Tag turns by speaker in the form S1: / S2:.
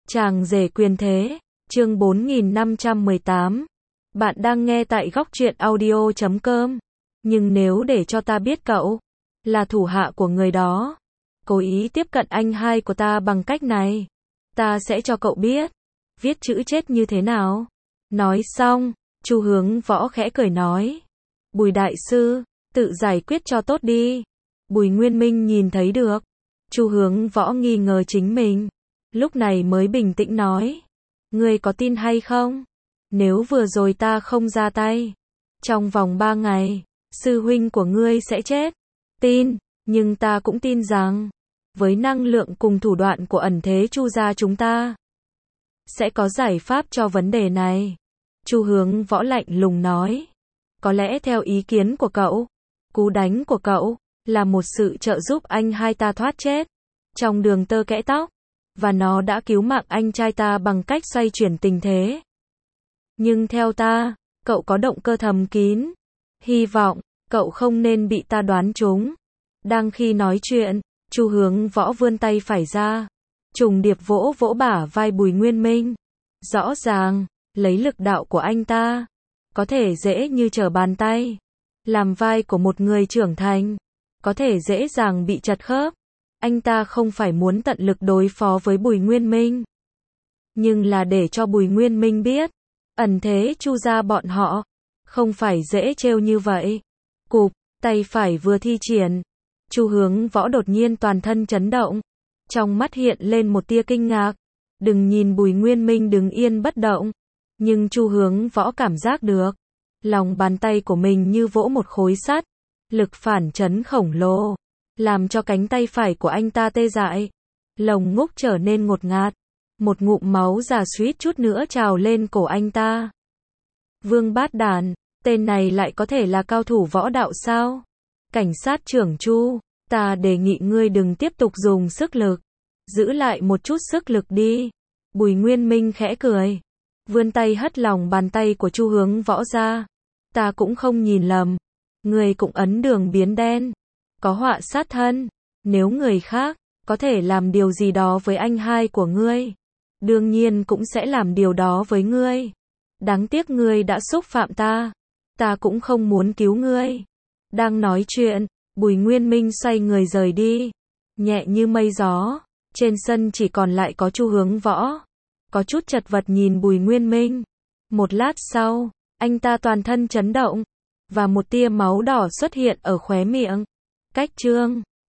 S1: Chàng rể quyền thế, chương 4518. Bạn đang nghe tại góc truyện audio.com. Nhưng nếu để cho ta biết cậu là thủ hạ của người đó, cố ý tiếp cận anh hai của ta bằng cách này, ta sẽ cho cậu biết viết chữ chết như thế nào. Nói xong, Chu Hướng Võ khẽ cười nói: Bùi đại sư, tự giải quyết cho tốt đi. Bùi Nguyên Minh nhìn thấy được Chu Hướng Võ nghi ngờ chính mình, lúc này mới bình tĩnh nói: Ngươi có tin hay không? Nếu vừa rồi ta không ra tay, trong vòng 3 ngày, sư huynh của ngươi sẽ chết. Tin, nhưng ta cũng tin rằng, với năng lượng cùng thủ đoạn của ẩn thế Chu gia chúng ta, sẽ có giải pháp cho vấn đề này. Chu Hướng Võ lạnh lùng nói: Có lẽ theo ý kiến của cậu, cú đánh của cậu là một sự trợ giúp anh hai ta thoát chết trong đường tơ kẽ tóc, và nó đã cứu mạng anh trai ta bằng cách xoay chuyển tình thế. Nhưng theo ta, cậu có động cơ thầm kín. Hy vọng cậu không nên bị ta đoán trúng. Đang khi nói chuyện, Chu Hướng Võ vươn tay phải ra, trùng điệp vỗ vỗ bả vai Bùi Nguyên Minh. Rõ ràng, lấy lực đạo của anh ta, có thể dễ như trở bàn tay. Làm vai của một người trưởng thành, có thể dễ dàng bị chật khớp. Anh ta không phải muốn tận lực đối phó với Bùi Nguyên Minh, nhưng là để cho Bùi Nguyên Minh biết, ẩn thế Chu gia bọn họ không phải dễ trêu như vậy. Cụp, tay phải vừa thi triển, Chu Hướng Võ đột nhiên toàn thân chấn động, trong mắt hiện lên một tia kinh ngạc. Đừng nhìn Bùi Nguyên Minh đứng yên bất động, nhưng Chu Hướng Võ cảm giác được, lòng bàn tay của mình như vỗ một khối sắt, lực phản chấn khổng lồ, làm cho cánh tay phải của anh ta tê dại, lồng ngực trở nên ngột ngạt, một ngụm máu già suýt chút nữa trào lên cổ anh ta. Vương Bát Đàn, tên này lại có thể là cao thủ võ đạo sao? Cảnh sát trưởng Chu, ta đề nghị ngươi đừng tiếp tục dùng sức lực, giữ lại một chút sức lực đi. Bùi Nguyên Minh khẽ cười, vươn tay hất lòng bàn tay của Chu Hướng Võ ra. Ta cũng không nhìn lầm, ngươi cũng ấn đường biến đen, có họa sát thân. Nếu người khác có thể làm điều gì đó với anh hai của ngươi, đương nhiên cũng sẽ làm điều đó với ngươi. Đáng tiếc ngươi đã xúc phạm ta, ta cũng không muốn cứu ngươi. Đang nói chuyện, Bùi Nguyên Minh xoay người rời đi, nhẹ như mây gió. Trên sân chỉ còn lại có Chu Hướng Võ, có chút chật vật nhìn Bùi Nguyên Minh. Một lát sau, anh ta toàn thân chấn động, và một tia máu đỏ xuất hiện ở khóe miệng. Cách chương